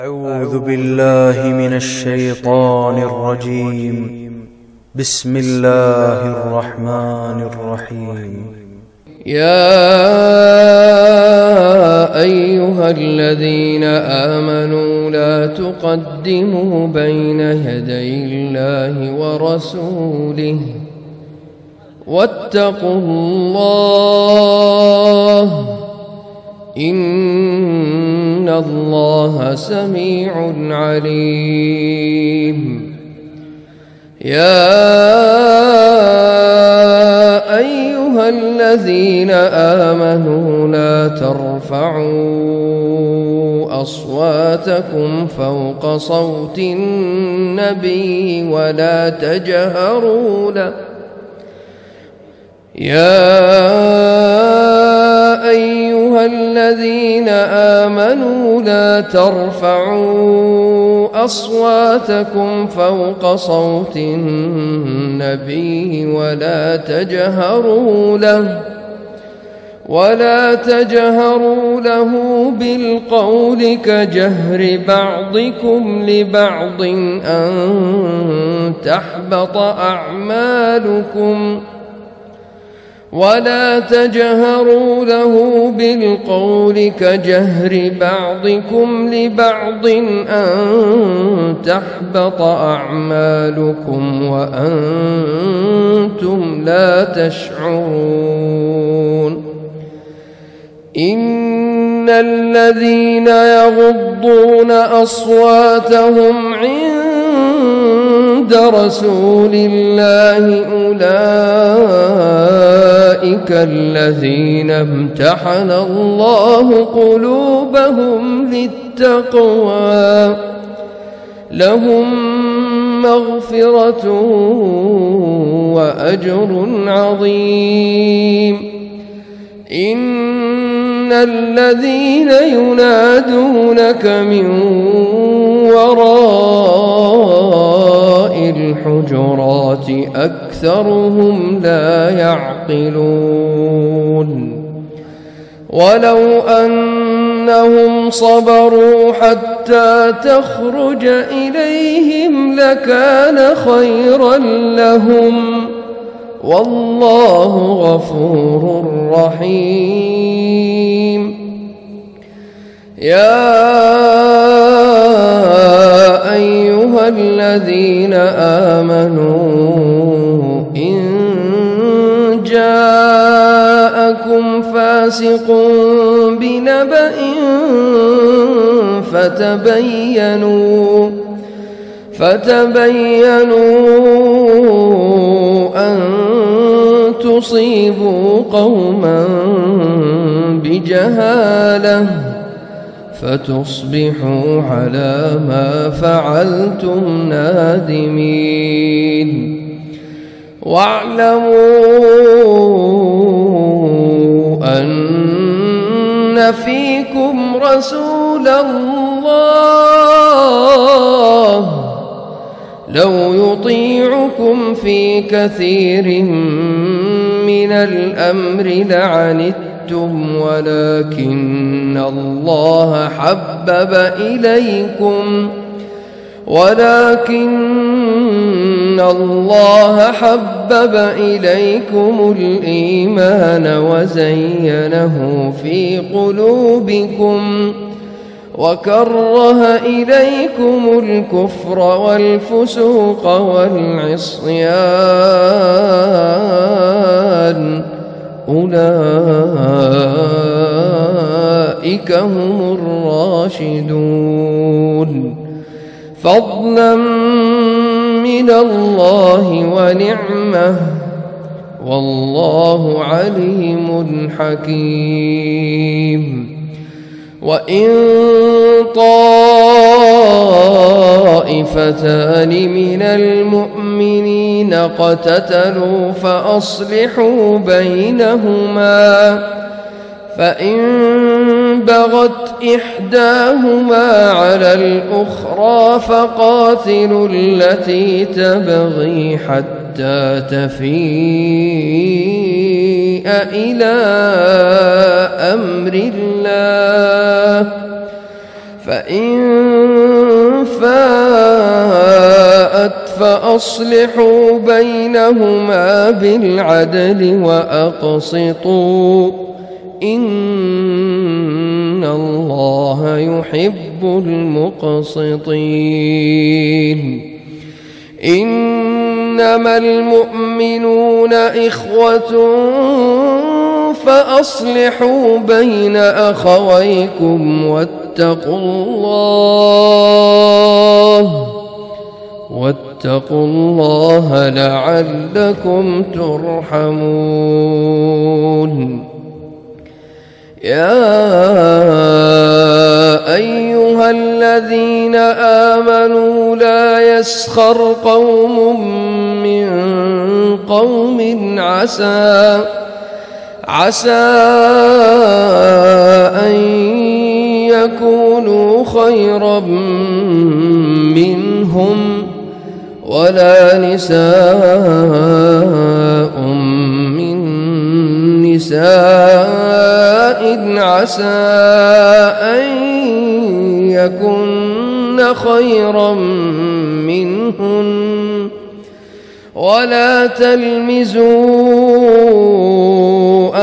أعوذ بالله من الشيطان الرجيم. بسم الله الرحمن الرحيم. يا أيها الذين آمنوا لا تقدموا بين يدي الله ورسوله واتقوا الله إن الله سميع عليم. يا أيها الذين آمنوا لا ترفعوا أصواتكم فوق صوت النبي ولا تجهروا له الذين آمنوا لا ترفعوا أصواتكم فوق صوت النبي ولا تجهروا له بالقول كجهر بعضكم لبعض أن تحبط أعمالكم ولا تجهروا له بالقول كجهر بعضكم لبعض أن تحبط أعمالكم وأنتم لا تشعرون. إن الذين يغضون أصواتهم عند رسول الله أولئك الذين امتحن الله قلوبهم للتقوى لهم مغفرة وأجر عظيم. إن الذين ينادونك من وراء الحجرات أكثرهم لا يعقلون. ولو أنهم صبروا حتى تخرج إليهم لكان خيرا لهم والله غفور رحيم. يا أيها الذين آمنوا إن جاءكم فاسق بنبأ فتبينوا أن تصيبوا قوما بجهالة فتصبحوا على ما فعلتم نادمين. واعلموا أن فيكم رسول الله لو يطيعكم في كثير من الأمر لعنتم ولكن الله حبب إليكم الإيمان وزينه في قلوبكم وكره إليكم الكفر والفسوق والعصيان أولئك هم الراشدون فضلا من الله ونعمة والله عليم حكيم. وإن طائفتان من المؤمنين اقتتلوا فأصلحوا بينهما فإن بغت إحداهما على الأخرى فقاتلوا التي تبغي حتى تفيء إلى أمر الله فإن فاءت فأصلحوا بينهما بالعدل وأقسطوا إن الله يحب المقسطين. إنما المؤمنون إخوة فأصلحوا بين أخويكم واتقوا الله لعلكم ترحمون. يا أيها الذين آمنوا لا يسخر قوم من قوم عسى أن يكونوا خيرا منهم ولا نساء من نساء عسى أن يكن خيرا منهن ولا تلمزوا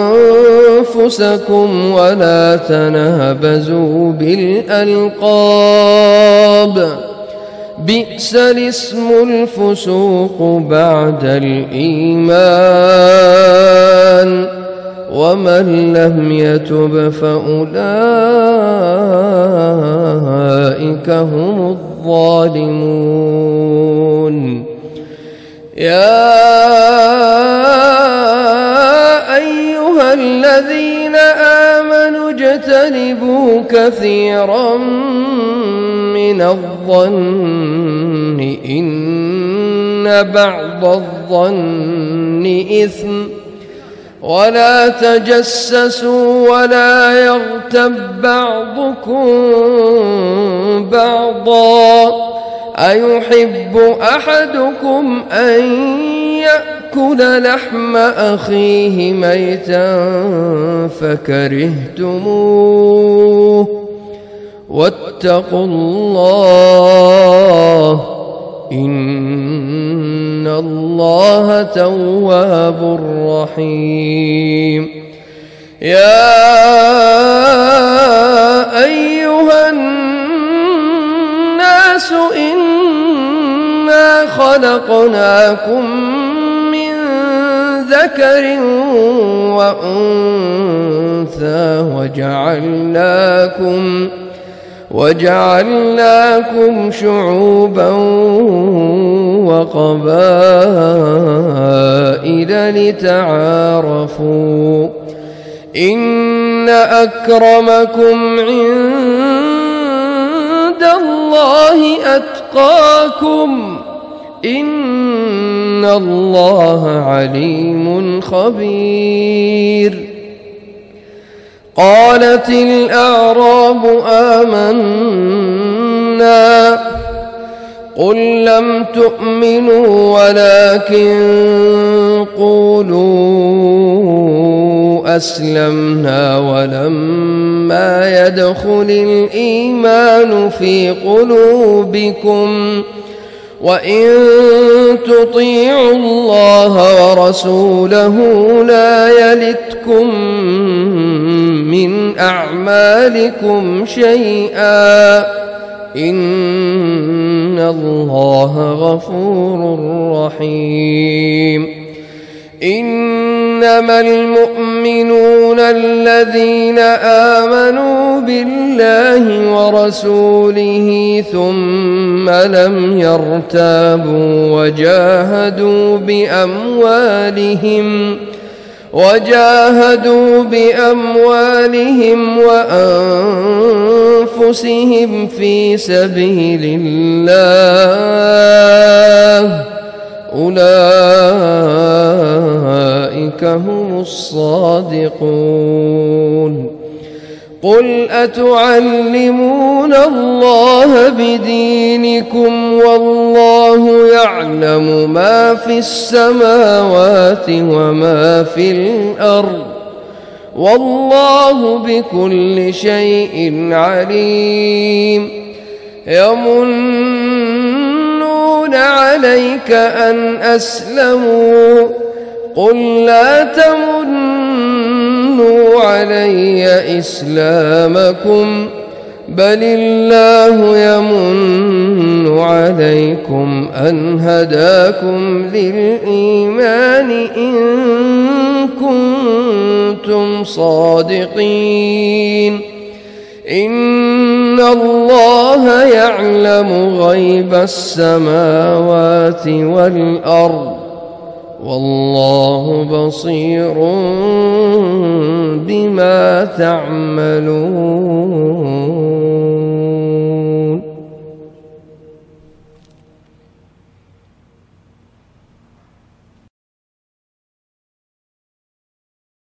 أنفسكم ولا تنابزوا بالألقاب بئس الاسم الفسوق بعد الإيمان ومن لم يتب فأولئك هم الظالمون. يا أيها الذين آمنوا اجتنبوا كثيرا من الظن إن بعض الظن إثم ولا تجسسوا ولا يغتب بعضكم بعضا أيحب أحدكم أن يأكل لحم أخيه ميتا فكرهتموه واتقوا الله إن الله تواب رحيم. يا أيها الناس إنا خلقناكم من ذكر وأنثى وجعلناكم شعوبا وقبائل لتعارفوا إن أكرمكم عند الله أتقاكم إن الله عليم خبير. قالت الأعراب آمنا قل لم تؤمنوا ولكن قولوا أسلمنا ولما يدخل الإيمان في قلوبكم وإن تطيعوا الله ورسوله لا يلتكم من أعمالكم شيئا إن الله غفور رحيم. إنما المؤمنون الذين آمنوا بالله ورسوله ثم لم يرتابوا وجاهدوا بأموالهم وأنفسهم في سبيل الله أولئك هم الصادقون. قل أتعلمون الله بدينكم والله يعلم ما في السماوات وما في الأرض والله بكل شيء عليم يمنون عليك أن أسلموا قل لا تمنوا علي إسلامكم بل الله يمن عليكم أن هداكم للإيمان إن كنتم صادقين إن الله يعلم غيب السماوات والأرض والله بصير بما تعملون.